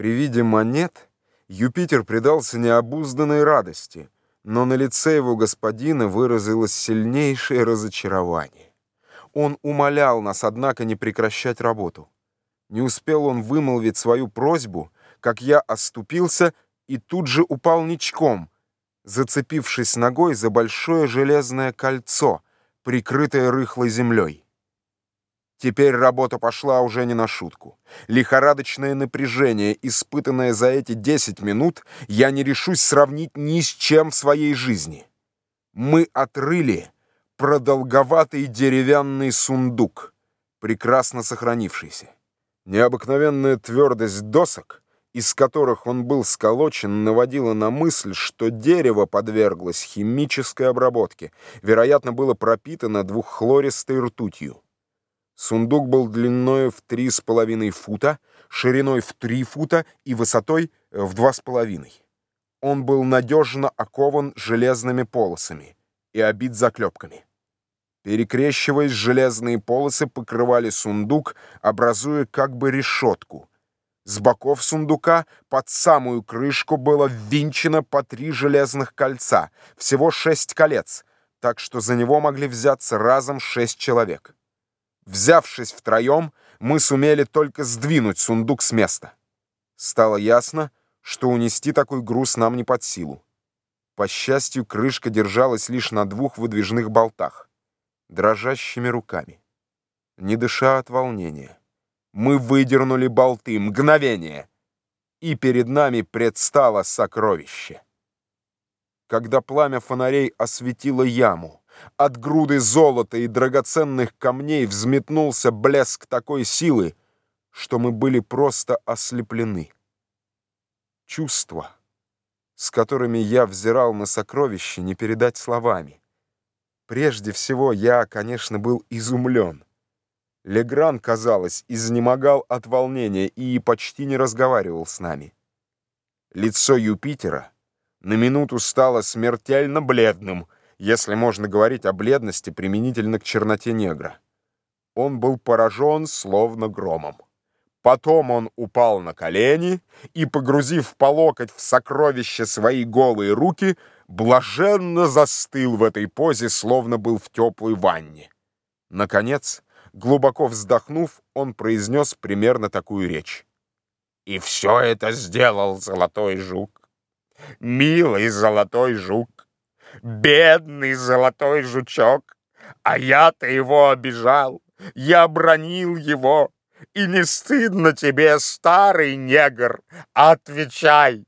При виде монет Юпитер предался необузданной радости, но на лице его господина выразилось сильнейшее разочарование. Он умолял нас, однако, не прекращать работу. Не успел он вымолвить свою просьбу, как я оступился и тут же упал ничком, зацепившись ногой за большое железное кольцо, прикрытое рыхлой землей. Теперь работа пошла уже не на шутку. Лихорадочное напряжение, испытанное за эти 10 минут, я не решусь сравнить ни с чем в своей жизни. Мы отрыли продолговатый деревянный сундук, прекрасно сохранившийся. Необыкновенная твердость досок, из которых он был сколочен, наводила на мысль, что дерево подверглось химической обработке, вероятно, было пропитано двуххлористой ртутью. Сундук был длиною в 3,5 фута, шириной в 3 фута и высотой в 2,5. Он был надежно окован железными полосами и обит заклепками. Перекрещиваясь, железные полосы покрывали сундук, образуя как бы решетку. С боков сундука под самую крышку было ввинчено по 3 железных кольца, всего 6 колец, так что за него могли взяться разом 6 человек. Взявшись втроем, мы сумели только сдвинуть сундук с места. Стало ясно, что унести такой груз нам не под силу. По счастью, крышка держалась лишь на 2 выдвижных болтах. Дрожащими руками, не дыша от волнения, мы выдернули болты, мгновение, и перед нами предстало сокровище. Когда пламя фонарей осветило яму, от груды золота и драгоценных камней взметнулся блеск такой силы, что мы были просто ослеплены. Чувства, с которыми я взирал на сокровище, не передать словами. Прежде всего, я, конечно, был изумлен. Легран, казалось, изнемогал от волнения и почти не разговаривал с нами. Лицо Юпитера на минуту стало смертельно бледным, если можно говорить о бледности применительно к черноте негра. Он был поражен словно громом. Потом он упал на колени и, погрузив по локоть в сокровище свои голые руки, блаженно застыл в этой позе, словно был в теплой ванне. Наконец, глубоко вздохнув, он произнес примерно такую речь. «И все это сделал золотой жук. Милый золотой жук. Бедный золотой жучок. А я-то его обижал. Я бранил его. И не стыдно тебе, старый негр? Отвечай!»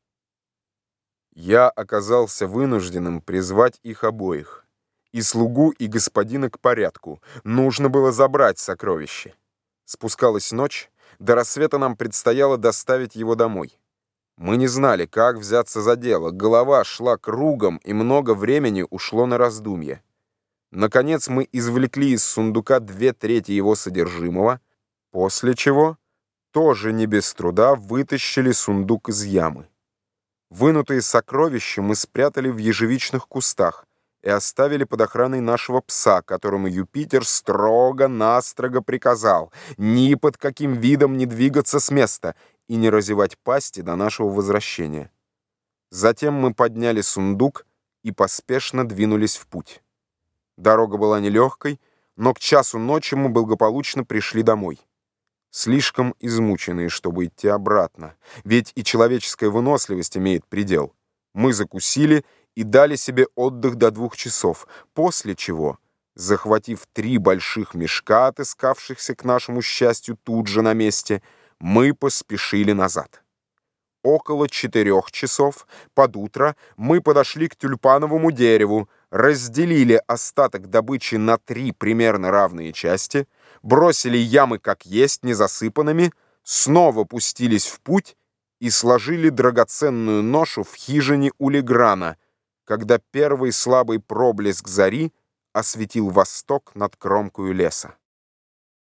Я оказался вынужденным призвать их обоих. И слугу, и господина к порядку. Нужно было забрать сокровище. Спускалась ночь, до рассвета нам предстояло доставить его домой. Мы не знали, как взяться за дело, голова шла кругом, и много времени ушло на раздумье. Наконец мы извлекли из сундука 2/3 его содержимого, после чего, тоже не без труда, вытащили сундук из ямы. Вынутые сокровища мы спрятали в ежевичных кустах и оставили под охраной нашего пса, которому Юпитер строго-настрого приказал ни под каким видом не двигаться с места и не разевать пасти до нашего возвращения. Затем мы подняли сундук и поспешно двинулись в путь. Дорога была нелегкой, но к часу ночи мы благополучно пришли домой. Слишком измученные, чтобы идти обратно, ведь и человеческая выносливость имеет предел. Мы закусили и дали себе отдых до 2 часов, после чего, захватив 3 больших мешка, отыскавшихся, к нашему счастью, тут же на месте, мы поспешили назад. Около 4 часов под утро мы подошли к тюльпановому дереву, разделили остаток добычи на 3 примерно равные части, бросили ямы как есть, незасыпанными, снова пустились в путь и сложили драгоценную ношу в хижине у Леграна, когда первый слабый проблеск зари осветил восток над кромкою леса.